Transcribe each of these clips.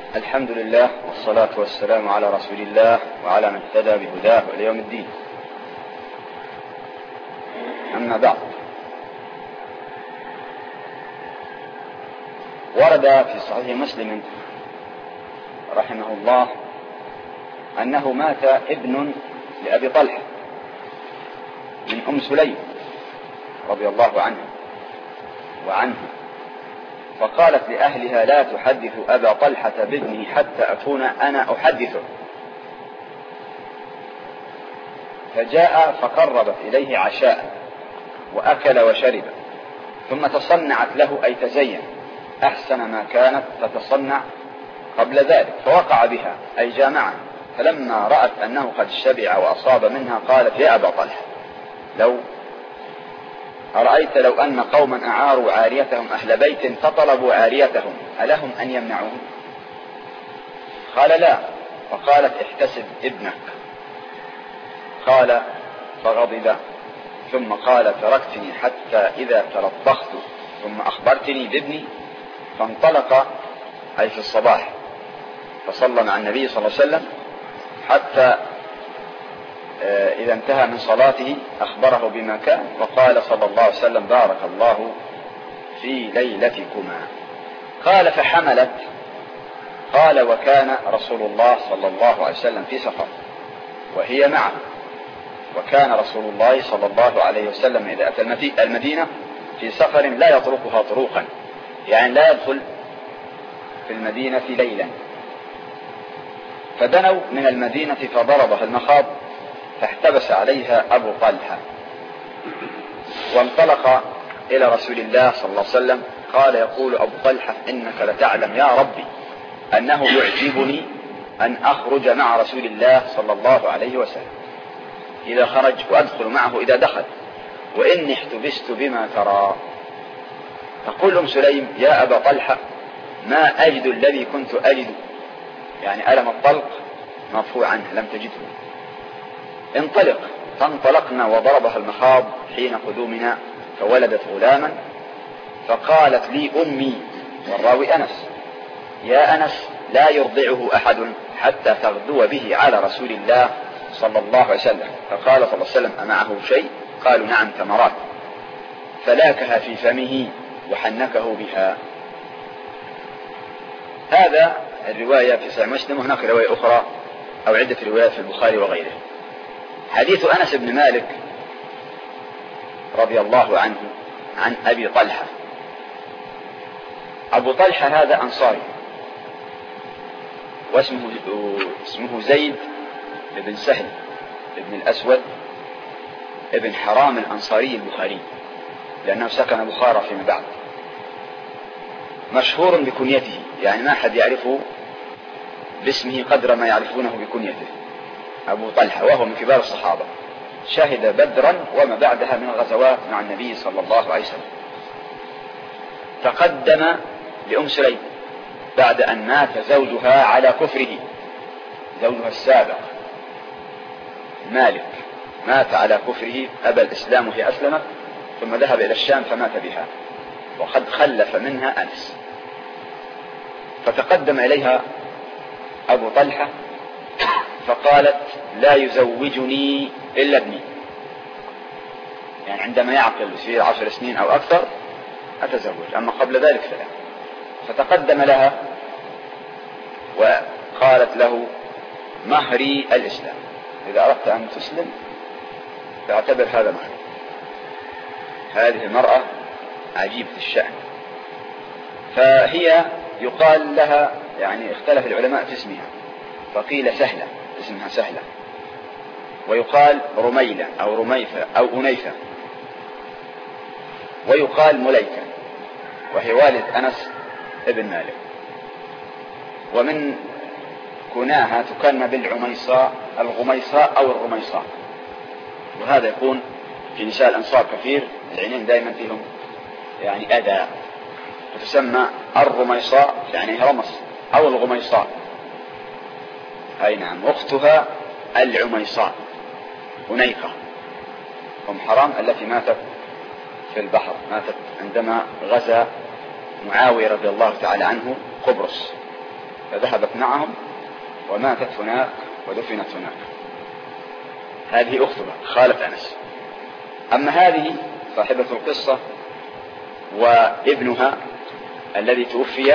الحمد لله والصلاة والسلام على رسول الله وعلى من اهتدى بهداه إلى يوم الدين. أما بعد، ورد في صحيح مسلم رحمه الله أنه مات ابن لأبي طلحة من أم سليم رضي الله عنها، فقالت لأهلها: لا تحدث أبا طلحة بابنه حتى أكون أنا أحدثه. فجاء فقربت إليه عشاء وأكل وشرب، ثم تصنعت له أي تزين أحسن ما كانت تتصنع قبل ذلك، فوقع بها أي جامعها. فلما رأت أنه قد شبع وأصاب منها قالت: يا أبا طلحة، أرأيت لو أن قوما أعاروا عاريتهم أهل بيت فطلبوا عاريتهم ألهم أن يمنعوهم؟ قال: لا. فقالت: احتسب ابنك. قال فغضب، ثم قال: تركتني حتى إذا تلطخت ثم أخبرتني بابني. فانطلق أي في الصباح فصلى مع النبي صلى الله عليه وسلم حتى إذا انتهى من صلاته أخبره بما كان، وقال صلى الله عليه وسلم: بارك الله في ليلتكما. قال: فحملت. قال: وكان رسول الله صلى الله عليه وسلم في سفر وهي معه، وكان رسول الله صلى الله عليه وسلم إذا أتى المدينة في سفر لا يطرقها طروقا، يعني لا يدخل في المدينة ليلا. فدنوا من المدينة فضربها المخاض فاحتبس عليها أبو طلحة، وانطلق إلى رسول الله صلى الله عليه وسلم. قال يقول أبو طلحة: إنك لتعلم يا ربي أنه يعجبني أن أخرج مع رسول الله صلى الله عليه وسلم إذا خرج، وأدخل معه إذا دخل، وإني احتبست بما ترى. تقول أم سليم: يا أبا طلحة، ما أجد الذي كنت أجد، يعني ألم الطلق مرفوع عنه لم تجده. انطلق. فانطلقنا وضربها المخاض حين قدومنا فولدت غلاما. فقالت لي أمي، والراوي أنس: يا أنس، لا يرضعه أحد حتى تغدو به على رسول الله صلى الله عليه وسلم. فقال صلى الله عليه وسلم: أمعه شيء؟ قالوا: نعم، تمرات. فلاكها في فمه وحنكه بها. هذا الرواية في صحيح مسلم، وهناك رواية أخرى أو عدة روايات في البخاري وغيره. حديث أنس بن مالك رضي الله عنه عن أبي طلحة. أبو طلحة هذا أنصاري، واسمه زيد بن سهل بن الأسود ابن حرام الأنصاري البخاري، لأنه سكن بخارى فيما بعد. مشهور بكنيته، يعني ما أحد يعرفه باسمه قدر ما يعرفونه بكنيته، أبو طلحة، وهو من كبار الصحابة، شهد بدرا وما بعدها من الغزوات مع النبي صلى الله عليه وسلم. تقدم لأم سليم بعد أن مات زوجها على كفره، زوجها السابق مالك مات على كفره، أبى الإسلام وهي أسلمت، ثم ذهب إلى الشام فمات بها، وقد خلف منها أنس. فتقدم إليها أبو طلحة فقالت: لا يزوجني إلا ابني، يعني عندما يعقل يصير 10 سنين أو أكثر أتزوج، أما قبل ذلك فلا. فتقدم لها وقالت له: مهري الإسلام، إذا أردت أن تسلم فاعتبر هذا مهري. هذه المرأة عجيبة الشأن. فهي يقال لها، يعني اختلف العلماء في اسمها، فقيل سهلة، اسمها سهلة، ويقال رميلة أو رميفة أو أنيفة، ويقال مليكة، وهي والد أنس ابن مالك. ومن كناها تكن بالعميصاء، الغميصاء أو الرميصاء، وهذا يكون في نساء الأنصار كثير، العينين دائما فيهم يعني أذى، فتسمى الرميصاء يعني رمص، أو الغميصاء. أي نعم. أختها العميصاء أنيقة أم حرام التي ماتت في البحر، ماتت عندما غزا معاوية رضي الله تعالى عنه قبرص، فذهبت معهم وماتت هناك ودفنت هناك. هذه أختها خالة أنس. أما هذه صاحبة القصة وابنها الذي توفي،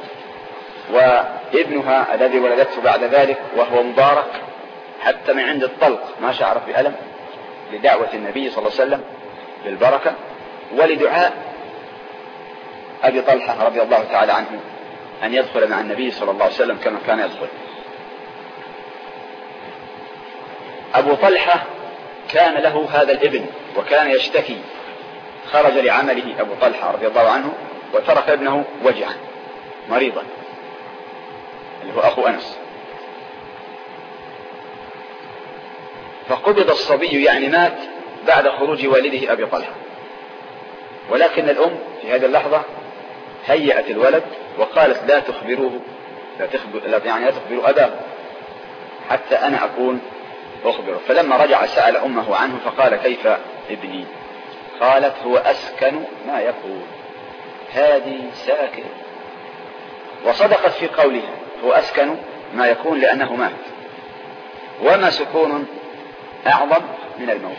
وابنها الذي ولدته بعد ذلك وهو مبارك حتى من عند الطلق ما شعر بألم، لدعوة النبي صلى الله عليه وسلم بالبركة ولدعاء أبي طلحة رضي الله تعالى عنه أن يدخل مع النبي صلى الله عليه وسلم كما كان يدخل. أبو طلحة كان له هذا الابن وكان يشتكي، خرج لعمله أبو طلحة رضي الله عنه وترك ابنه وجعا مريضا اللي هو أخو أنس، فقبض الصبي يعني مات بعد خروج والده أبي طلحة. ولكن الأم في هذه اللحظة هيأت الولد وقالت لا تخبروه، لا تخبروا أباه حتى أنا أكون أخبره. فلما رجع سأل أمه عنه فقال كيف ابني؟ قالت هو أسكن ما يقول، هذه ساكن. وصدقت في قولها هو أسكن ما يكون لأنه مات، وما سكون أعظم من الموت،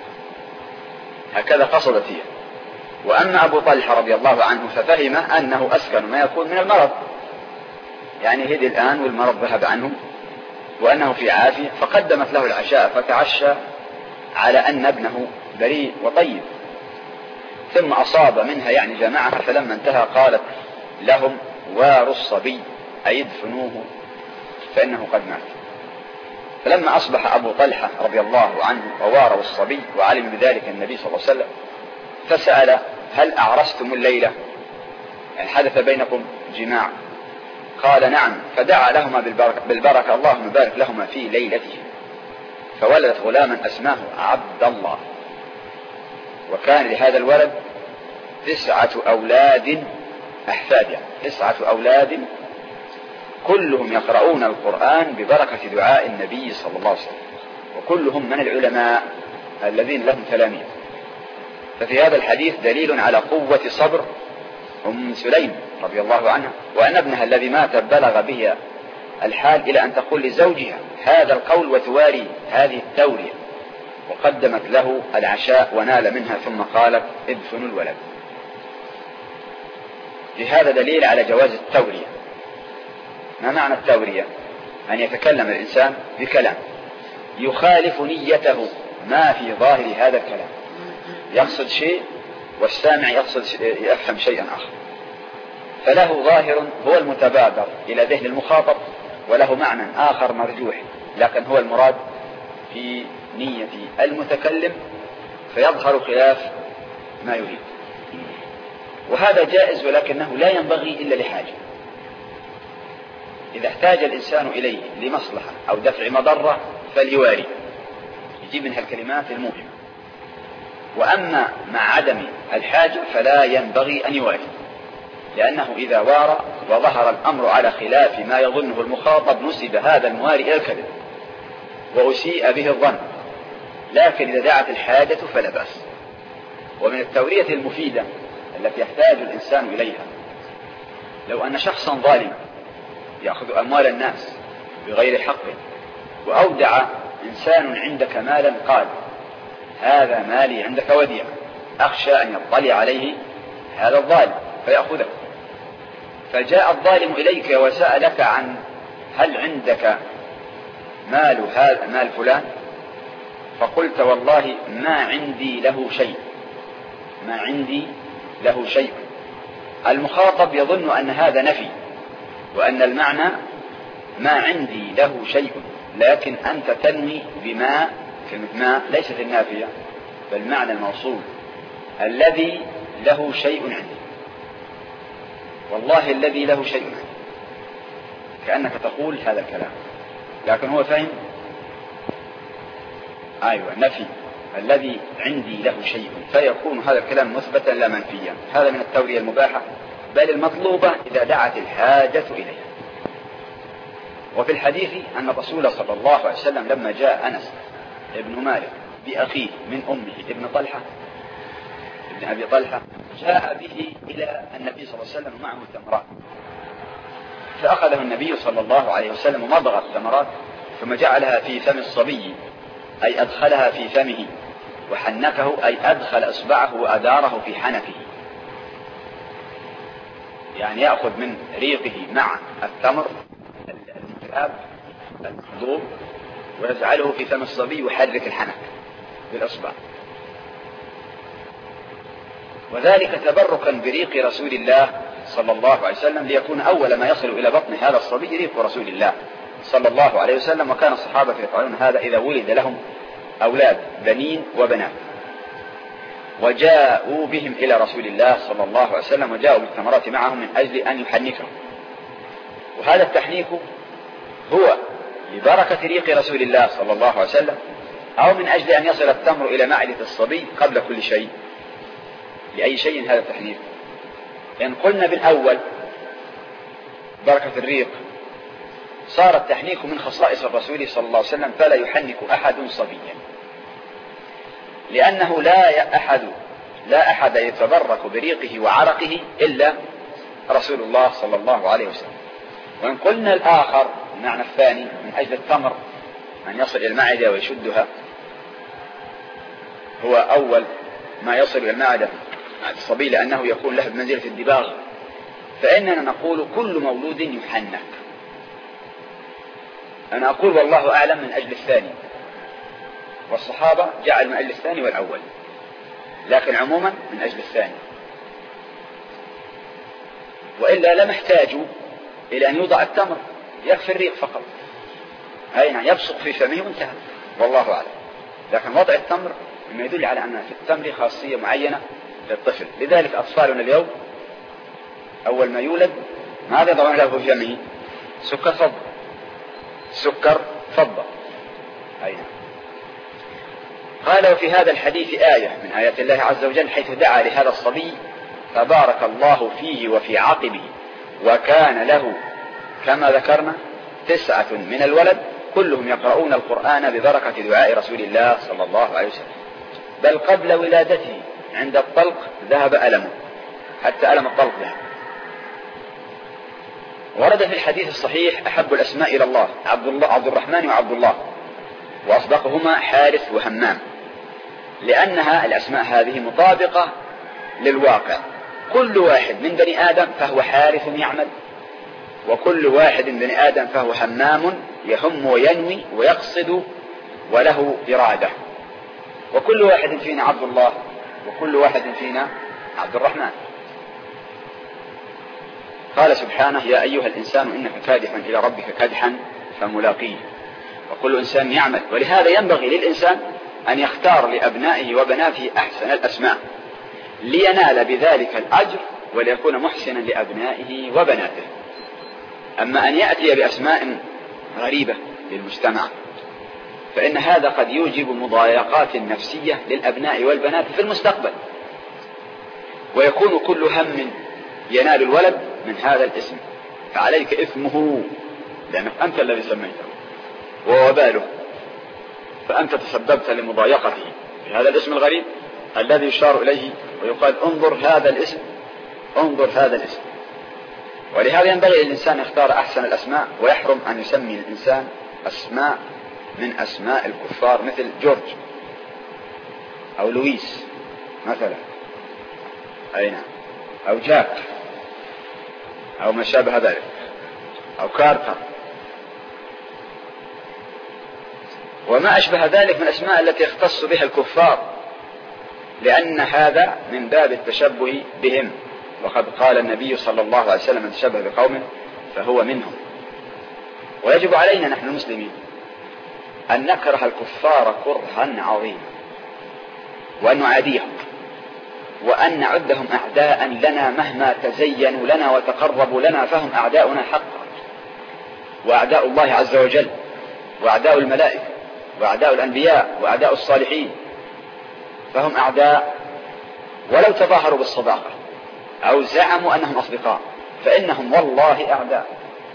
هكذا قصدت هي. وأما أبو طلحة رضي الله عنه ففهم أنه أسكن ما يكون من المرض، يعني هدي الآن والمرض ذهب عنه وأنه في عافية، فقدمت له العشاء فتعشى على أن ابنه بريء وطيب. ثم أصاب منها يعني جمعها، فلما انتهى قالت لهم واروا الصبي أي ادفنوه فإنه قد مات. فلما أصبح أبو طلحة رضي الله عنه وواروا الصبي وعلم بذلك النبي صلى الله عليه وسلم فسأل هل أعرستم الليلة؟ يعني حدث بينكم جماع؟ قال نعم. فدعا لهما بالبركة اللهم بارك لهما في ليلته، فولدت غلاما أسماه عبد الله. وكان لهذا الولد 9 أولاد أحفاد، يعني 9 أولاد كلهم يقرؤون القرآن ببركة دعاء النبي صلى الله عليه وسلم، وكلهم من العلماء الذين لهم تلاميذ. ففي هذا الحديث دليل على قوة صبر أم سليم رضي الله عنها، وأن ابنها الذي مات بلغ به الحال إلى أن تقول لزوجها هذا القول وتواري هذه التورية، وقدمت له العشاء ونال منها ثم قالت ادفنوا الولد. لهذا دليل على جواز التورية. ما معنى التورية؟ أن يتكلم الإنسان بكلام يخالف نيته ما في ظاهر هذا الكلام، يقصد شيء والسامع يفهم شيئا آخر، فله ظاهر هو المتبادر إلى ذهن المخاطب، وله معنى آخر مرجوح لكن هو المراد في نية المتكلم، فيظهر خلاف ما يريد. وهذا جائز، ولكنه لا ينبغي إلا لحاجة. إذا احتاج الإنسان إليه لمصلحة أو دفع مضرة فليواري، يجيب منها الكلمات المهمة. وأما مع عدم الحاجة فلا ينبغي أن يواري، لأنه إذا وارى وظهر الأمر على خلاف ما يظنه المخاطب نسب هذا المواري إلى الكذب وأسيء به الظن. لكن إذا دعت الحاجة فلا بأس. ومن التورية المفيدة التي يحتاج الإنسان إليها، لو أن شخصا ظالما يأخذ أموال الناس بغير حق، وأودع إنسان عندك مالا قال هذا مالي عندك وديعة، أخشى أن يطلع عليه هذا الظالم فيأخذه، فجاء الظالم إليك وسألك عن هل عندك مال فلان، فقلت والله ما عندي له شيء، ما عندي له شيء. المخاطب يظن أن هذا نفي، وأن المعنى ما عندي له شيء، لكن أنت تنوي بما، كلمة ما ليست النافية بل معنى الموصول، الذي له شيء عندي، والله الذي له شيء عندي، كأنك تقول هذا الكلام، لكن هو فهم أيوة نفي الذي عندي له شيء، فيكون هذا الكلام مثبتا لا منفيا. هذا من التورية المباحة بل المطلوبة إذا دعت الحاجة إليها. وفي الحديث أن الرسول صلى الله عليه وسلم لما جاء أنس ابن مالك بأخيه من أمه ابن طلحة ابن أبي طلحة، جاء به إلى النبي صلى الله عليه وسلم معه تمرات، فأخذه النبي صلى الله عليه وسلم ومضغ الثمرات ثم جعلها في فم الصبي، أي أدخلها في فمه، وحنكه أي أدخل إصبعه وأداره في حنكه، يعني يأخذ من ريقه مع التمر الكتاب المحضوب ويجعله في فم الصبي ويحرك الحنك بالإصبع، وذلك تبركا بريق رسول الله صلى الله عليه وسلم، ليكون أول ما يصل إلى بطن هذا الصبي ريق رسول الله صلى الله عليه وسلم. وكان الصحابة يفعلون هذا إذا ولد لهم أولاد بنين وبنات، وجاءوا بهم إلى رسول الله صلى الله عليه وسلم وجاءوا بالثمرات معهم من أجل أن يحنكهم. وهذا التحنيك هو لبركة ريق رسول الله صلى الله عليه وسلم، أو من أجل أن يصل التمر إلى معدة الصبي قبل كل شيء. لأي شيء هذا التحنيك؟ إن قلنا بالأول بركة الريق، صار التحنيك من خصائص الرسول صلى الله عليه وسلم، فلا يحنك أحد صبيا، لأنه لا أحد يتبرك بريقه وعرقه إلا رسول الله صلى الله عليه وسلم. وإن قلنا الآخر المعنى الثاني من أجل التمر أن يصل إلى المعدة ويشدها، هو أول ما يصل إلى المعدة الصبي لأنه يكون له بمنزلة الدباغ، فإننا نقول كل مولود يحنك. أنا أقول والله أعلم من أجل الثاني، والصحابة جعل من أجل الثاني والأول، لكن عموما من أجل الثاني، وإلا لم يحتاجوا إلى أن يوضع التمر، يكفي الريق فقط، أي نعم يبصق في فمه وانتهى، والله أعلم. لكن وضع التمر مما يدل على أن في التمر خاصية معينة للطفل. لذلك أطفالنا اليوم أول ما يولد ماذا يضعون له في فمه؟ سكر فضة. أي نعم. قال وفي هذا الحديث آية من آيات الله عز وجل، حيث دعا لهذا الصبي فبارك الله فيه وفي عقبه، وكان له كما ذكرنا 9 من الولد كلهم يقرؤون القرآن ببركة دعاء رسول الله صلى الله عليه وسلم، بل قبل ولادته عند الطلق ذهب ألمه، حتى ألم الطلق ذهب. ورد في الحديث الصحيح أحب الأسماء إلى الله عبد الرحمن وعبد الله، وأصدقهما حارث وهمام، لأنها الأسماء هذه مطابقة للواقع. كل واحد من بني آدم فهو حارث يعمل، وكل واحد من بني آدم فهو همام يهم وينوي ويقصد وله إرادة، وكل واحد فينا عبد الله، وكل واحد فينا عبد الرحمن. قال سبحانه يا أيها الإنسان إنك كادح إلى ربك كدحا فملاقيه، وكل إنسان يعمل. ولهذا ينبغي للإنسان أن يختار لأبنائه وبناته أحسن الأسماء لينال بذلك الأجر وليكون محسنا لأبنائه وبناته. أما أن يأتي بأسماء غريبة للمجتمع فإن هذا قد يوجب مضايقات نفسية للأبناء والبنات في المستقبل، ويكون كل هم ينال الولد من هذا الاسم، فعليك إثمه لأنك أنت الذي سميته، ووباله، فأنت تسببت لمضايقته في هذا الاسم الغريب الذي يشار إليه ويقال انظر هذا الاسم، انظر هذا الاسم. ولهذا ينبغي للإنسان يختار أحسن الأسماء، ويحرم أن يسمي الإنسان أسماء من أسماء الكفار مثل جورج أو لويس مثلا، أي نعم، أو جاك أو ما شابه ذلك، أو كارتر وما أشبه ذلك من الأسماء التي يختص بها الكفار، لأن هذا من باب التشبه بهم، وقد قال النبي صلى الله عليه وسلم من تشبه بقوم فهو منهم. ويجب علينا نحن المسلمين أن نكره الكفار كرها عظيما، وأن نعاديهم، وأن نعدهم أعداء لنا مهما تزينوا لنا وتقربوا لنا، فهم أعداؤنا حقا، وأعداء الله عز وجل، وأعداء الملائكة، وأعداء الأنبياء، وأعداء الصالحين، فهم أعداء ولو تظاهروا بالصداقة أو زعموا أنهم أصدقاء فإنهم والله أعداء.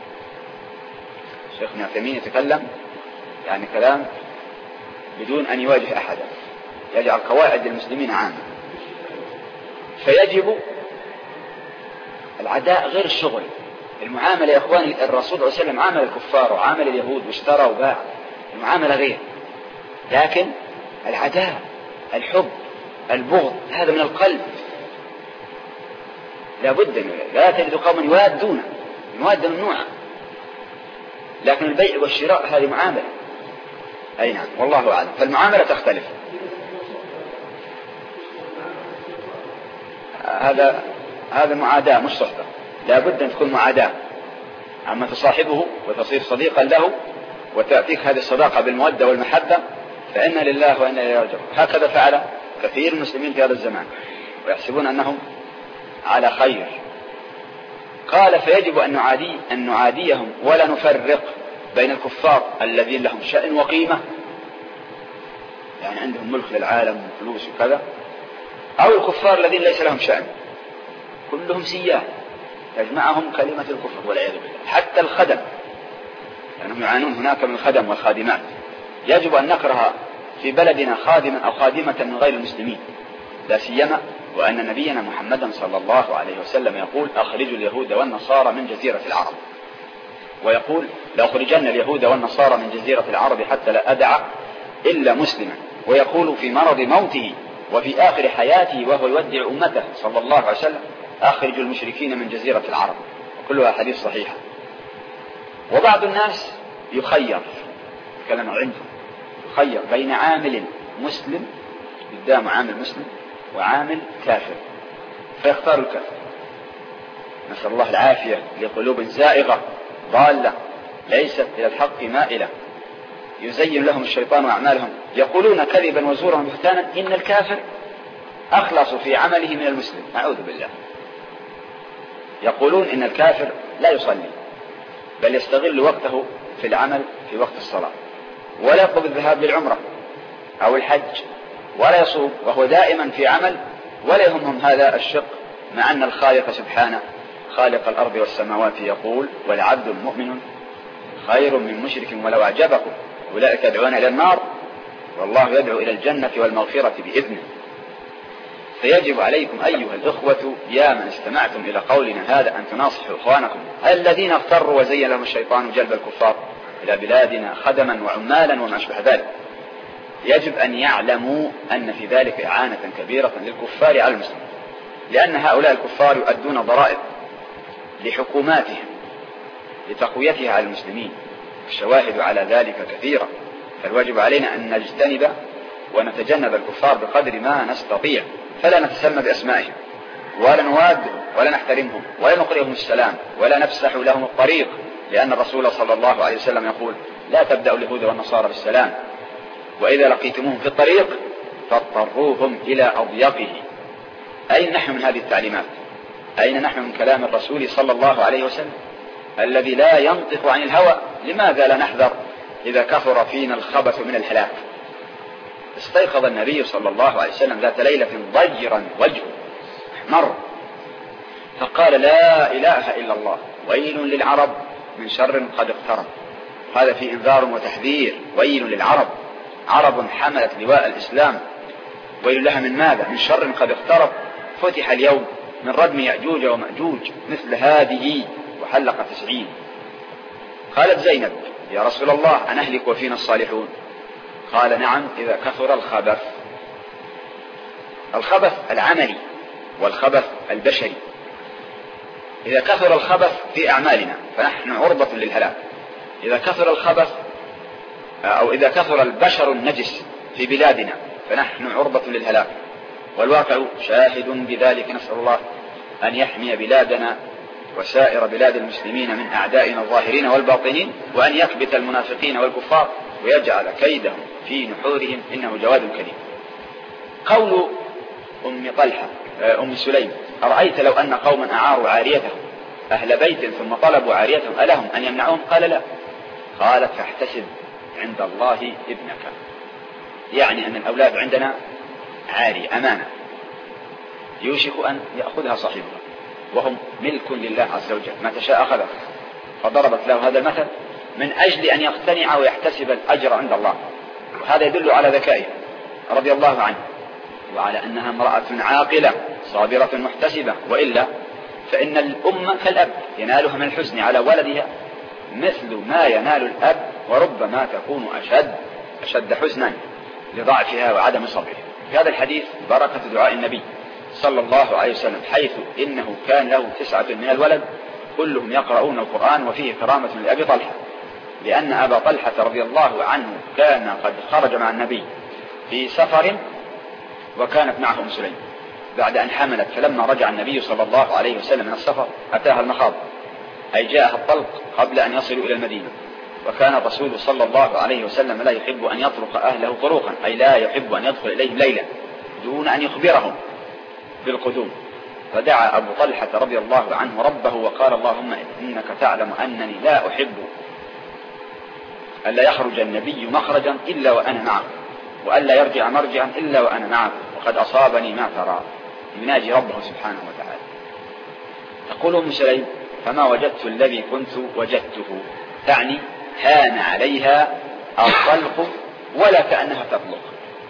شيخنا عثيمين يتكلم يعني كلام بدون أن يواجه أحدا، يجعل قواعد المسلمين عامة. فيجب العداء غير الشغل، المعاملة يا إخواني الرسول صلى الله عليه وسلم عامل الكفار وعامل اليهود واشترى وباع، المعاملة غير. لكن العداء، الحب، البغض، هذا من القلب، لا بد. لا تجد قوما يوادون، الموادة ممنوعة، لكن البيع والشراء هذه معاملة. أي نعم، والله أعلم. فالمعاملة تختلف. هذا معاداة مش صحبة، لا بد أن تكون معاداة. أما تصاحبه وتصير صديقا له وتأتيك هذه الصداقة بالمودة والمحبة فإنا لله وإنا إليه راجعون. هكذا فعل كثير من المسلمين في هذا الزمان ويحسبون أنهم على خير. قال فيجب أن نعاديهم ولا نفرق بين الكفار الذين لهم شأن وقيمة، يعني عندهم ملك للعالم وفلوس وكذا، أو الكفار الذين ليس لهم شأن، كلهم سيان تجمعهم كلمة الكفر والعياذ بالله. حتى الخدم، لأنهم يعانون هناك من الخدم والخادمات، يجب أن نكره في بلدنا خادما أو خادمة من غير المسلمين، لا سيما وأن نبينا محمدا صلى الله عليه وسلم يقول أخرجوا اليهود والنصارى من جزيرة العرب، ويقول لأخرجن اليهود والنصارى من جزيرة العرب حتى لا أدع إلا مسلما، ويقول في مرض موته وفي آخر حياته وهو يودع أمته صلى الله عليه وسلم أخرجوا المشركين من جزيرة العرب، وكلها حديث صحيحة. وبعض الناس يخير كلام عنده، يخير بين عامل مسلم قدام عامل مسلم وعامل كافر فيختار الكافر، نسأل الله العافية، لقلوب زائغة ضالة ليست إلى الحق مائلة، يزين لهم الشيطان أعمالهم، يقولون كذبا وزورا وبهتانا إن الكافر أخلص في عمله من المسلم، أعوذ بالله. يقولون إن الكافر لا يصلي بل يستغل وقته في العمل في وقت الصلاة، ولا يطلب الذهاب للعمرة أو الحج، ولا يصوم وهو دائما في عمل، ولا يهمهم هذا الشق، مع أن الخالق سبحانه خالق الأرض والسماوات يقول ولعبد مؤمن خير من مشرك ولو أعجبكم، أولئك يدعون إلى النار والله يدعو إلى الجنة والمغفرة بإذنه. فيجب عليكم أيها الأخوة يا من استمعتم إلى قولنا هذا أن تناصحوا إخوانكم الذين اغتروا وزين لهم الشيطان جلب الكفار إلى بلادنا خدما وعمالا وما أشبه ذلك. يجب أن يعلموا أن في ذلك إعانة كبيرة للكفار على المسلمين، لأن هؤلاء الكفار يؤدون ضرائب لحكوماتهم لتقويتها على المسلمين، الشواهد على ذلك كثيرة. فالواجب علينا أن نجتنب ونتجنب الكفار بقدر ما نستطيع، فلا نتسمى بأسمائهم ولا نوادهم ولا نحترمهم ولا نقرئهم السلام ولا نفسح لهم الطريق، لأن الرسول صلى الله عليه وسلم يقول لا تبدأوا اليهود والنصارى بالسلام، وإذا لقيتموهم في الطريق فاضطروهم إلى أضيقه. أين نحن من هذه التعليمات؟ أين نحن من كلام الرسول صلى الله عليه وسلم الذي لا ينطق عن الهوى؟ لماذا لا نحذر إذا كثر فينا الخبث من الحلاك؟ استيقظ النبي صلى الله عليه وسلم ذات ليلة ضجرا وجهه احمر فقال لا إله إلا الله ويل للعرب من شر قد اقترب. هذا في إنذار وتحذير، ويل للعرب، عرب حملت لواء الإسلام، ويل لها من ماذا؟ من شر قد اقترب، فتح اليوم من ردم يأجوج ومأجوج مثل هذه وحلق 90. قالت زينب يا رسول الله أنهلك وفينا الصالحون؟ قال نعم إذا كثر الخبث، الخبث العملي والخبث البشري. إذا كثر الخبث في أعمالنا فنحن عرضة للهلاك، إذا كثر الخبث أو إذا كثر البشر النجس في بلادنا فنحن عرضة للهلاك، والواقع شاهد بذلك. نسأل الله أن يحمي بلادنا وسائر بلاد المسلمين من أعدائنا الظاهرين والباطنين، وأن يكبت المنافقين والكفار ويجعل كيدهم في نحورهم إنه جواد كريم. قول أم سليم أرأيت لو أن قوما أعاروا عاريتهم أهل بيت ثم طلبوا عاريتهم ألهم أن يمنعوهم؟ قال لا. قالت فاحتسب عند الله ابنك، يعني أن الأولاد عندنا عاري أمانة يوشك أن يأخذها صاحبها وهم ملك لله عز وجل، ما تشاء أخذه. فضربت له هذا المثل من أجل أن يقتنع ويحتسب الأجر عند الله، وهذا يدل على ذكائه رضي الله عنه وعلى أنها امرأة عاقلة صابرة محتسبة، وإلا فإن الأم كالأب ينالها من الحزن على ولدها مثل ما ينال الأب، وربما تكون أشد حزنا لضعفها وعدم صبرها. في هذا الحديث بركة دعاء النبي صلى الله عليه وسلم، حيث إنه كان له 9 من الولد كلهم يقرؤون القرآن، وفيه كرامة لأبي طلحة، لأن أبا طلحة رضي الله عنه كان قد خرج مع النبي في سفر وكانت معه أم سليم بعد أن حملت، فلما رجع النبي صلى الله عليه وسلم من السفر أتاها المخاض، أي جاءها الطلق قبل أن يصلوا إلى المدينة. وكان الرسول صلى الله عليه وسلم لا يحب أن يطرق أهله طروقا، أي لا يحب أن يدخل إليهم ليلا دون أن يخبرهم بالقدوم. فدعا أبو طلحة رضي الله عنه ربه وقال: اللهم إنك تعلم أنني لا أحب ألا يخرج النبي مخرجا إلا وأنا معه، وألا يرجع مرجعا إلا وأنا معه، وقد أصابني ما ترى. يناجي ربه سبحانه وتعالى. تقول أم سليم: فما وجدت الذي كنت وجدته، تعني هان عليها الطلق ولا كأنها تطلق.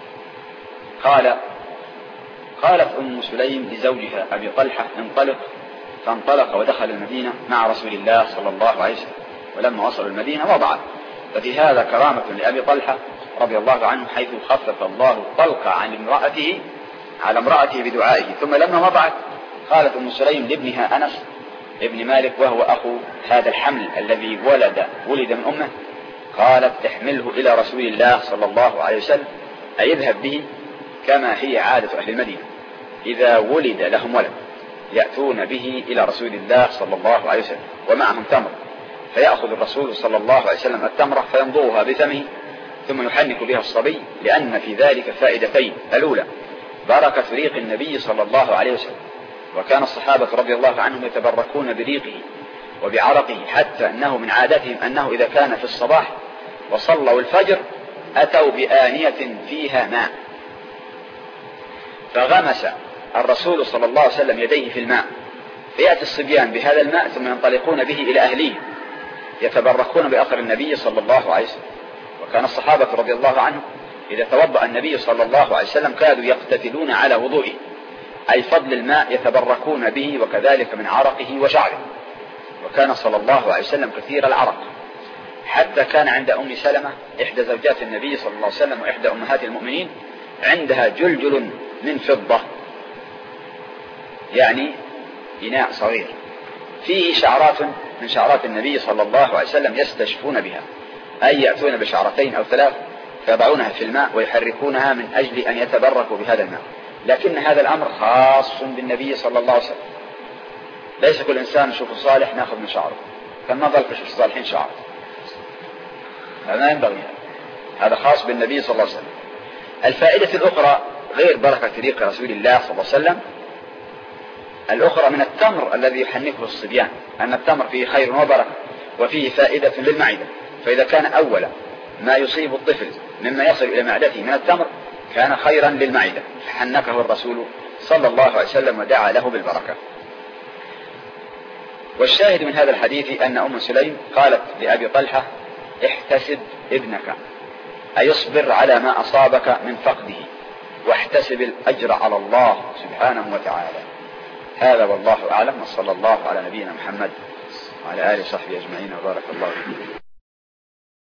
قالت أم سليم لزوجها أبي طلحة: انطلق، فانطلق ودخل المدينة مع رسول الله صلى الله عليه وسلم، ولما وصلوا المدينة وضعت. ففي هذا كرامة لأبي طلحة رضي الله عنه، حيث خفف الله الطلق على امرأته بدعائه. ثم لما وضعت قالت أم سليم لابنها أنس ابن مالك، وهو أخو هذا الحمل الذي ولد من أمه، قالت: احمله إلى رسول الله صلى الله عليه وسلم، أي اذهب به، كما هي عادة أهل المدينة إذا ولد لهم ولد يأتون به إلى رسول الله صلى الله عليه وسلم ومعهم تمر، فيأخذ الرسول صلى الله عليه وسلم التمرة فيمضغها بفمه ثم يحنك بها الصبي، لأن في ذلك فائدتين: الأولى بركة ريق النبي صلى الله عليه وسلم، وكان الصحابة رضي الله عنهم يتبركون بريقه وبعرقه، حتى أنه من عادتهم أنه إذا كان في الصباح وصلوا الفجر أتوا بآنية فيها ماء، فغمس الرسول صلى الله عليه وسلم يديه في الماء، فيأتي الصبيان بهذا الماء ثم ينطلقون به إلى أهليهم يتبركون بأثر النبي صلى الله عليه وسلم. وكان الصحابة رضي الله عنهم إذا توضأ النبي صلى الله عليه وسلم كادوا يقتتلون على وضوئه، أي فضل الماء يتبركون به، وكذلك من عرقه وشعره. وكان صلى الله عليه وسلم كثير العرق، حتى كان عند أم سلمة إحدى زوجات النبي صلى الله عليه وسلم وإحدى أمهات المؤمنين عندها جلجل من فضة، يعني إناء صغير فيه شعرات من شعرات النبي صلى الله عليه وسلم يستشفون بها، أي يأتون بشعرتين أو 3 فيضعونها في الماء ويحركونها من أجل أن يتبركوا بهذا الماء. لكن هذا الأمر خاص بالنبي صلى الله عليه وسلم، ليس كل إنسان نشوفه صالح نأخذ من شعره، فما ظل في الصالحين شعر، هذا ينبغي، هذا خاص بالنبي صلى الله عليه وسلم. الفائدة الأخرى غير بركة ريق رسول الله صلى الله عليه وسلم، الأخرى من التمر الذي يحنكه الصبيان، أن التمر فيه خير وبركة وفيه فائدة للمعدة، فإذا كان أول ما يصيب الطفل مما يصل إلى معدته من التمر كان خيرا للمعدة، فحنكه الرسول صلى الله عليه وسلم ودعا له بالبركة. والشاهد من هذا الحديث أن أم سليم قالت لأبي طلحة: احتسب ابنك، أي اصبر على ما أصابك من فقده، واحتسب الأجر على الله سبحانه وتعالى. هذا والله أعلم، وصلى الله على نبينا محمد وعلى آله وصحبه أجمعين، وبارك الله فيكم.